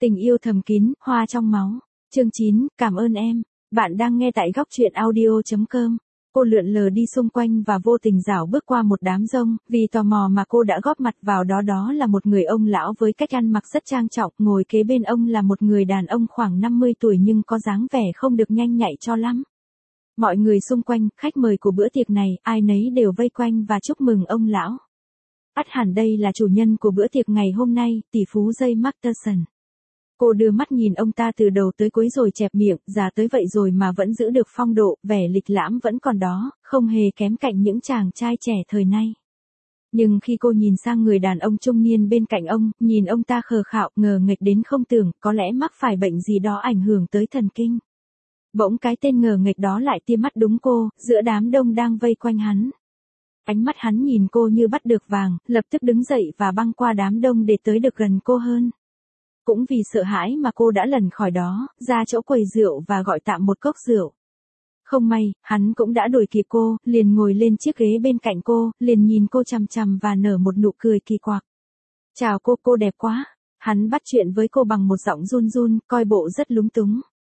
Tình yêu thầm kín, hoa trong máu. Chương 9, cảm ơn em. Bạn đang nghe tại góc truyện audio.com. Cô lượn lờ đi xung quanh và vô tình dảo bước qua một đám rông, vì tò mò mà cô đã góp mặt vào đó. Đó là một người ông lão với cách ăn mặc rất trang trọng, ngồi kế bên ông là một người đàn ông khoảng 50 tuổi nhưng có dáng vẻ không được nhanh nhạy cho lắm. Mọi người xung quanh, khách mời của bữa tiệc này, ai nấy đều vây quanh và chúc mừng ông lão. Ắt hẳn đây là chủ nhân của bữa tiệc ngày hôm nay, tỷ phú Jay Masterson. Cô đưa mắt nhìn ông ta từ đầu tới cuối rồi chẹp miệng, già tới vậy rồi mà vẫn giữ được phong độ, vẻ lịch lãm vẫn còn đó, không hề kém cạnh những chàng trai trẻ thời nay. Nhưng khi cô nhìn sang người đàn ông trung niên bên cạnh ông, nhìn ông ta khờ khạo, ngờ nghệch đến không tưởng, có lẽ mắc phải bệnh gì đó ảnh hưởng tới thần kinh. Bỗng cái tên ngờ nghệch đó lại tia mắt đúng cô, giữa đám đông đang vây quanh hắn. Ánh mắt hắn nhìn cô như bắt được vàng, lập tức đứng dậy và băng qua đám đông để tới được gần cô hơn. Cũng vì sợ hãi mà cô đã lẩn khỏi đó, ra chỗ quầy rượu và gọi tạm một cốc rượu. Không may, hắn cũng đã đuổi kịp cô, liền ngồi lên chiếc ghế bên cạnh cô, liền nhìn cô chằm chằm và nở một nụ cười kỳ quặc. Chào cô đẹp quá. Hắn bắt chuyện với cô bằng một giọng run run, coi bộ rất lúng túng.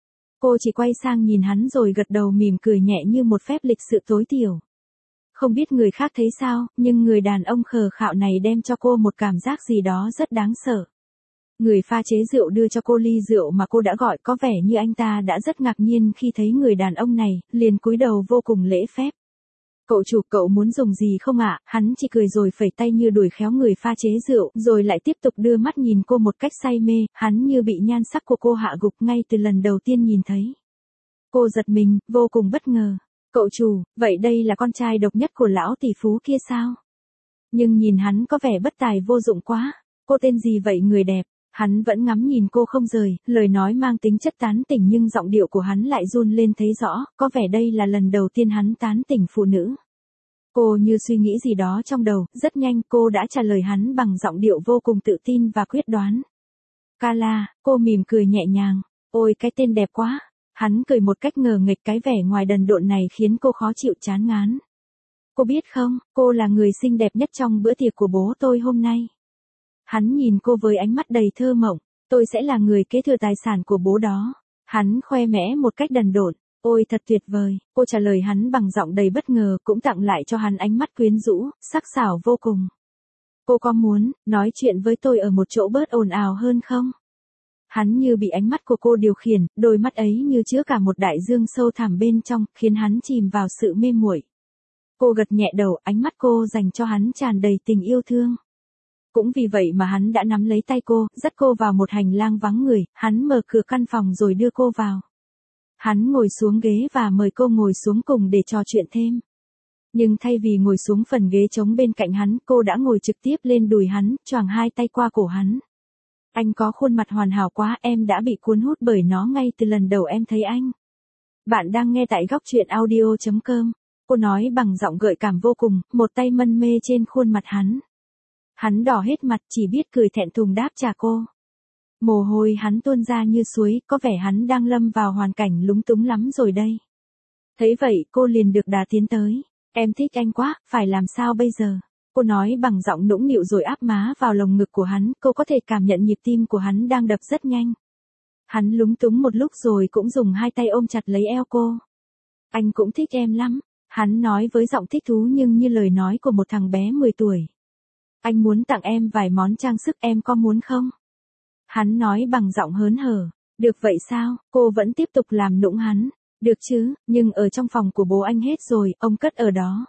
Cô chỉ quay sang nhìn hắn rồi gật đầu mỉm cười nhẹ như một phép lịch sự tối thiểu. Không biết người khác thấy sao, nhưng người đàn ông khờ khạo này đem cho cô một cảm giác gì đó rất đáng sợ. Người pha chế rượu đưa cho cô ly rượu mà cô đã gọi, có vẻ như anh ta đã rất ngạc nhiên khi thấy người đàn ông này, liền cúi đầu vô cùng lễ phép. Cậu chủ, cậu muốn dùng gì không ạ? Hắn chỉ cười rồi phẩy tay như đuổi khéo người pha chế rượu, rồi lại tiếp tục đưa mắt nhìn cô một cách say mê, hắn như bị nhan sắc của cô hạ gục ngay từ lần đầu tiên nhìn thấy. Cô giật mình, vô cùng bất ngờ. Cậu chủ, vậy đây là con trai độc nhất của lão tỷ phú kia sao? Nhưng nhìn hắn có vẻ bất tài vô dụng quá. Cô tên gì vậy người đẹp? Hắn vẫn ngắm nhìn cô không rời, lời nói mang tính chất tán tỉnh nhưng giọng điệu của hắn lại run lên thấy rõ, có vẻ đây là lần đầu tiên hắn tán tỉnh phụ nữ. Cô như suy nghĩ gì đó trong đầu, rất nhanh cô đã trả lời hắn bằng giọng điệu vô cùng tự tin và quyết đoán. Carla, cô mỉm cười nhẹ nhàng. Ôi cái tên đẹp quá. Hắn cười một cách ngờ nghệch, cái vẻ ngoài đần độn này khiến cô khó chịu chán ngán. Cô biết không, cô là người xinh đẹp nhất trong bữa tiệc của bố tôi hôm nay. Hắn nhìn cô với ánh mắt đầy thơ mộng, tôi sẽ là người kế thừa tài sản của bố đó. Hắn khoe mẽ một cách đần độn, ôi thật tuyệt vời, cô trả lời hắn bằng giọng đầy bất ngờ, cũng tặng lại cho hắn ánh mắt quyến rũ, sắc sảo vô cùng. Cô có muốn nói chuyện với tôi ở một chỗ bớt ồn ào hơn không? Hắn như bị ánh mắt của cô điều khiển, đôi mắt ấy như chứa cả một đại dương sâu thẳm bên trong, khiến hắn chìm vào sự mê muội. Cô gật nhẹ đầu, ánh mắt cô dành cho hắn tràn đầy tình yêu thương. Cũng vì vậy mà hắn đã nắm lấy tay cô, dắt cô vào một hành lang vắng người, hắn mở cửa căn phòng rồi đưa cô vào. Hắn ngồi xuống ghế và mời cô ngồi xuống cùng để trò chuyện thêm. Nhưng thay vì ngồi xuống phần ghế trống bên cạnh hắn, cô đã ngồi trực tiếp lên đùi hắn, choàng hai tay qua cổ hắn. Anh có khuôn mặt hoàn hảo quá, em đã bị cuốn hút bởi nó ngay từ lần đầu em thấy anh. Bạn đang nghe tại góc truyện audio.com. Cô nói bằng giọng gợi cảm vô cùng, một tay mân mê trên khuôn mặt hắn. Hắn đỏ hết mặt, chỉ biết cười thẹn thùng đáp trả cô. Mồ hôi hắn tuôn ra như suối, có vẻ hắn đang lâm vào hoàn cảnh lúng túng lắm rồi đây. Thấy vậy, cô liền được đà tiến tới. Em thích anh quá, phải làm sao bây giờ? Cô nói bằng giọng nũng nịu rồi áp má vào lồng ngực của hắn, cô có thể cảm nhận nhịp tim của hắn đang đập rất nhanh. Hắn lúng túng một lúc rồi cũng dùng hai tay ôm chặt lấy eo cô. Anh cũng thích em lắm, hắn nói với giọng thích thú nhưng như lời nói của một thằng bé 10 tuổi. Anh muốn tặng em vài món trang sức, em có muốn không? Hắn nói bằng giọng hớn hở. Được vậy sao? Cô vẫn tiếp tục làm nũng hắn. Được chứ, nhưng ở trong phòng của bố anh hết rồi, ông cất ở đó.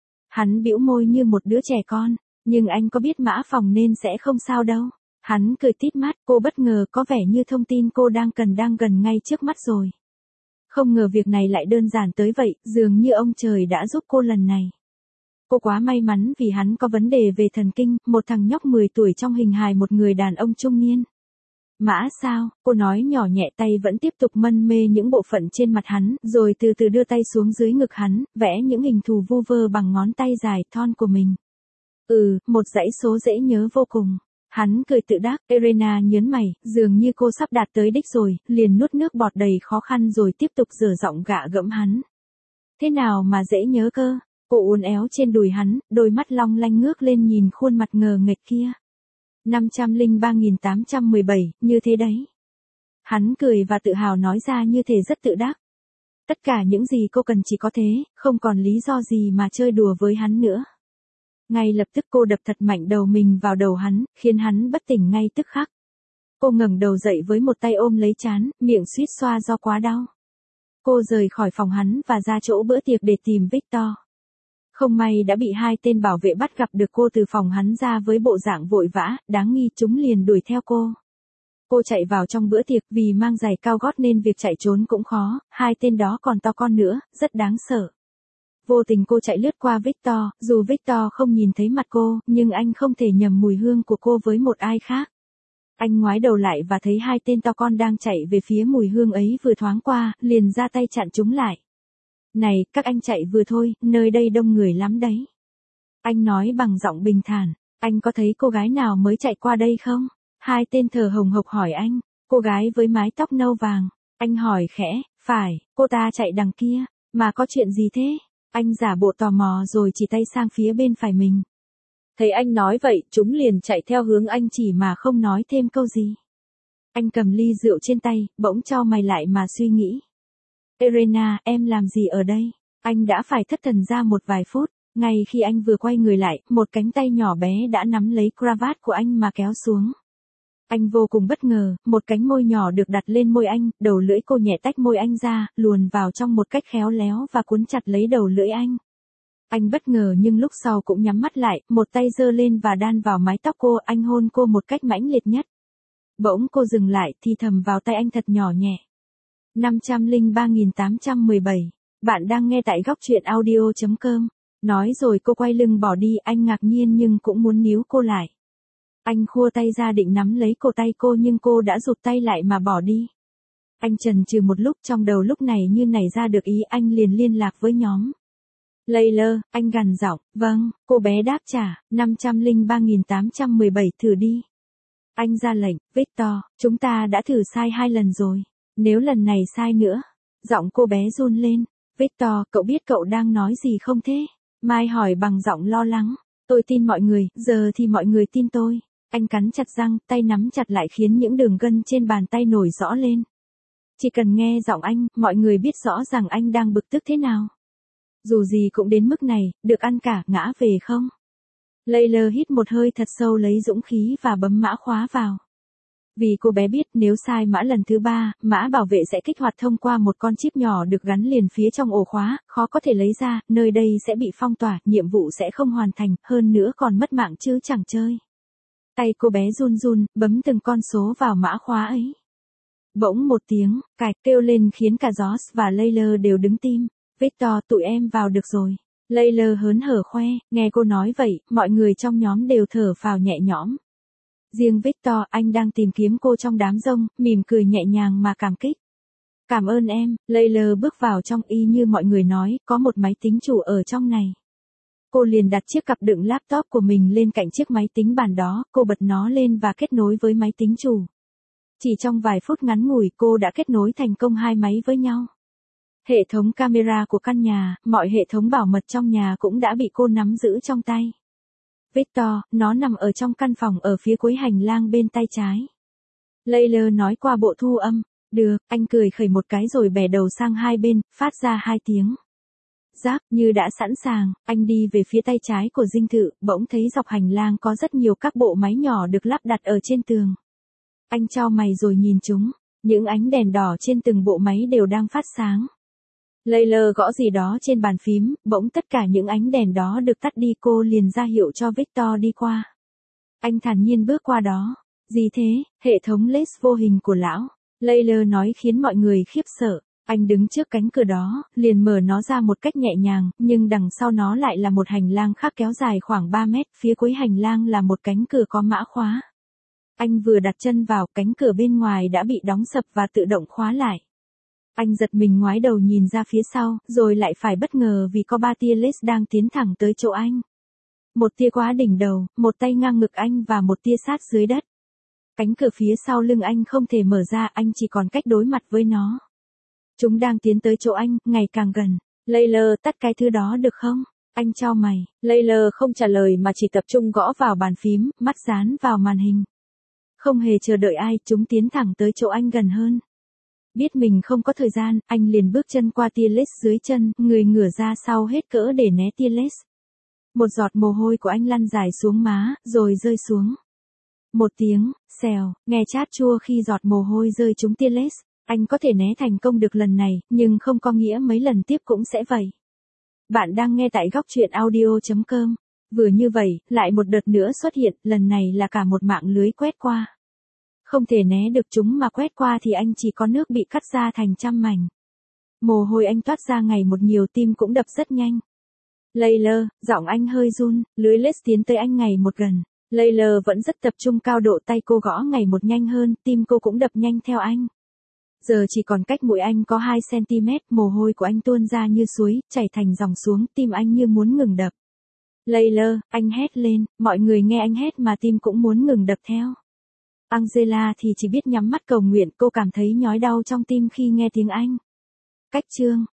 Hắn bĩu môi như một đứa trẻ con. Nhưng anh có biết mã phòng nên sẽ không sao đâu. Hắn cười tít mắt, cô bất ngờ, có vẻ như thông tin cô đang cần đang gần ngay trước mắt rồi. Không ngờ việc này lại đơn giản tới vậy, dường như ông trời đã giúp cô lần này. Cô quá may mắn vì hắn có vấn đề về thần kinh, một thằng nhóc 10 tuổi trong hình hài một người đàn ông trung niên. Mã sao? Cô nói nhỏ nhẹ, tay vẫn tiếp tục mân mê những bộ phận trên mặt hắn, rồi từ từ đưa tay xuống dưới ngực hắn, vẽ những hình thù vu vơ bằng ngón tay dài thon của mình. Một dãy số dễ nhớ vô cùng. Hắn cười tự đắc, Elena nhớn mày, dường như cô sắp đạt tới đích rồi, liền nuốt nước bọt đầy khó khăn rồi tiếp tục dở giọng gạ gẫm hắn. Thế nào mà dễ nhớ cơ? Cô uốn éo trên đùi hắn, đôi mắt long lanh ngước lên nhìn khuôn mặt ngờ nghệch kia. 503.817, như thế đấy. Hắn cười và tự hào nói ra như thể rất tự đắc. Tất cả những gì cô cần chỉ có thế, không còn lý do gì mà chơi đùa với hắn nữa. Ngay lập tức cô đập thật mạnh đầu mình vào đầu hắn, khiến hắn bất tỉnh ngay tức khắc. Cô ngẩng đầu dậy với một tay ôm lấy trán, miệng suýt xoa do quá đau. Cô rời khỏi phòng hắn và ra chỗ bữa tiệc để tìm Victor. Không may đã bị hai tên bảo vệ bắt gặp được cô từ phòng hắn ra với bộ dạng vội vã, đáng nghi chúng liền đuổi theo cô. Cô chạy vào trong bữa tiệc vì mang giày cao gót nên việc chạy trốn cũng khó, hai tên đó còn to con nữa, rất đáng sợ. Vô tình cô chạy lướt qua Victor, dù Victor không nhìn thấy mặt cô, nhưng anh không thể nhầm mùi hương của cô với một ai khác. Anh ngoái đầu lại và thấy hai tên to con đang chạy về phía mùi hương ấy vừa thoáng qua, liền ra tay chặn chúng lại. Này, các anh chạy vừa thôi, nơi đây đông người lắm đấy. Anh nói bằng giọng bình thản, anh có thấy cô gái nào mới chạy qua đây không? Hai tên thở hồng hộc hỏi anh, cô gái với mái tóc nâu vàng. Anh hỏi khẽ, phải, cô ta chạy đằng kia, mà có chuyện gì thế? Anh giả bộ tò mò rồi chỉ tay sang phía bên phải mình. Thấy anh nói vậy, chúng liền chạy theo hướng anh chỉ mà không nói thêm câu gì. Anh cầm ly rượu trên tay, bỗng chau mày lại mà suy nghĩ. Elena, em làm gì ở đây? Anh đã phải thất thần ra một vài phút. Ngay khi anh vừa quay người lại, một cánh tay nhỏ bé đã nắm lấy cravat của anh mà kéo xuống. Anh vô cùng bất ngờ, một cánh môi nhỏ được đặt lên môi anh, đầu lưỡi cô nhẹ tách môi anh ra, luồn vào trong một cách khéo léo và cuốn chặt lấy đầu lưỡi anh. Anh bất ngờ nhưng lúc sau cũng nhắm mắt lại, một tay giơ lên và đan vào mái tóc cô, anh hôn cô một cách mãnh liệt nhất. Bỗng cô dừng lại, thì thầm vào tay anh thật nhỏ nhẹ. 503.817, bạn đang nghe tại góc truyện audio.com. Nói rồi cô quay lưng bỏ đi, anh ngạc nhiên nhưng cũng muốn níu cô lại. Anh khua tay ra định nắm lấy cổ tay cô nhưng cô đã rụt tay lại mà bỏ đi. Anh chần chừ một lúc, trong đầu lúc này như nảy ra được ý, anh liền liên lạc với nhóm. Layla, anh gằn giọng, vâng, cô bé đáp trả, 503.817 thử đi. Anh ra lệnh, Victor, chúng ta đã thử sai 2 lần rồi, nếu lần này sai nữa. Giọng cô bé run lên, Victor, cậu biết cậu đang nói gì không thế? Mai hỏi bằng giọng lo lắng, tôi tin mọi người, giờ thì mọi người tin tôi. Anh cắn chặt răng, tay nắm chặt lại khiến những đường gân trên bàn tay nổi rõ lên. Chỉ cần nghe giọng anh, mọi người biết rõ rằng anh đang bực tức thế nào. Dù gì cũng đến mức này, được ăn cả, ngã về không? Layla hít một hơi thật sâu lấy dũng khí và bấm mã khóa vào. Vì cô bé biết nếu sai mã lần thứ 3, mã bảo vệ sẽ kích hoạt thông qua một con chip nhỏ được gắn liền phía trong ổ khóa, khó có thể lấy ra, nơi đây sẽ bị phong tỏa, nhiệm vụ sẽ không hoàn thành, hơn nữa còn mất mạng chứ chẳng chơi. Tay cô bé run run, bấm từng con số vào mã khóa ấy. Bỗng một tiếng, cạch kêu lên khiến cả Josh và Layla đều đứng tim. Victor, tụi em vào được rồi. Layla hớn hở khoe, nghe cô nói vậy, mọi người trong nhóm đều thở phào nhẹ nhõm. Riêng Victor, anh đang tìm kiếm cô trong đám rông, mỉm cười nhẹ nhàng mà cảm kích. Cảm ơn em, Layla bước vào trong y như mọi người nói, có một máy tính chủ ở trong này. Cô liền đặt chiếc cặp đựng laptop của mình lên cạnh chiếc máy tính bàn đó, cô bật nó lên và kết nối với máy tính chủ. Chỉ trong vài phút ngắn ngủi cô đã kết nối thành công 2 máy với nhau. Hệ thống camera của căn nhà, mọi hệ thống bảo mật trong nhà cũng đã bị cô nắm giữ trong tay. Victor, nó nằm ở trong căn phòng ở phía cuối hành lang bên tay trái. Layla nói qua bộ thu âm. Được, anh cười khẩy một cái rồi bẻ đầu sang hai bên, phát ra 2 tiếng. Giáp, như đã sẵn sàng, anh đi về phía tay trái của dinh thự, bỗng thấy dọc hành lang có rất nhiều các bộ máy nhỏ được lắp đặt ở trên tường. Anh chau mày rồi nhìn chúng, những ánh đèn đỏ trên từng bộ máy đều đang phát sáng. Layla gõ gì đó trên bàn phím, bỗng tất cả những ánh đèn đó được tắt đi, cô liền ra hiệu cho Victor đi qua. Anh thản nhiên bước qua đó. Gì thế, hệ thống LED vô hình của lão? Layla nói khiến mọi người khiếp sợ. Anh đứng trước cánh cửa đó, liền mở nó ra một cách nhẹ nhàng, nhưng đằng sau nó lại là một hành lang khác kéo dài khoảng 3 mét, phía cuối hành lang là một cánh cửa có mã khóa. Anh vừa đặt chân vào, cánh cửa bên ngoài đã bị đóng sập và tự động khóa lại. Anh giật mình ngoái đầu nhìn ra phía sau, rồi lại phải bất ngờ vì có 3 tia laser đang tiến thẳng tới chỗ anh. Một tia quá đỉnh đầu, một tay ngang ngực anh và một tia sát dưới đất. Cánh cửa phía sau lưng anh không thể mở ra, anh chỉ còn cách đối mặt với nó. Chúng đang tiến tới chỗ anh, ngày càng gần. Layla, tắt cái thứ đó được không? Anh chau mày, Layla không trả lời mà chỉ tập trung gõ vào bàn phím, mắt dán vào màn hình. Không hề chờ đợi ai, chúng tiến thẳng tới chỗ anh gần hơn. Biết mình không có thời gian, anh liền bước chân qua tia lace dưới chân, người ngửa ra sau hết cỡ để né tia lace. Một giọt mồ hôi của anh lăn dài xuống má, rồi rơi xuống. Một tiếng, xèo, nghe chát chua khi giọt mồ hôi rơi trúng tia lace. Anh có thể né thành công được lần này, nhưng không có nghĩa mấy lần tiếp cũng sẽ vậy. Bạn đang nghe tại góc truyện audio.com. Vừa như vậy, lại một đợt nữa xuất hiện, lần này là cả một mạng lưới quét qua. Không thể né được chúng mà quét qua thì anh chỉ có nước bị cắt ra thành trăm mảnh. Mồ hôi anh toát ra ngày một nhiều, tim cũng đập rất nhanh. Layla, giọng anh hơi run, lưới lace tiến tới anh ngày một gần. Layla vẫn rất tập trung, cao độ tay cô gõ ngày một nhanh hơn, tim cô cũng đập nhanh theo anh. Giờ chỉ còn cách mũi anh có 2 cm, mồ hôi của anh tuôn ra như suối, chảy thành dòng xuống, tim anh như muốn ngừng đập. Layla, anh hét lên, mọi người nghe anh hét mà tim cũng muốn ngừng đập theo. Angela thì chỉ biết nhắm mắt cầu nguyện, cô cảm thấy nhói đau trong tim khi nghe tiếng anh. Cách chương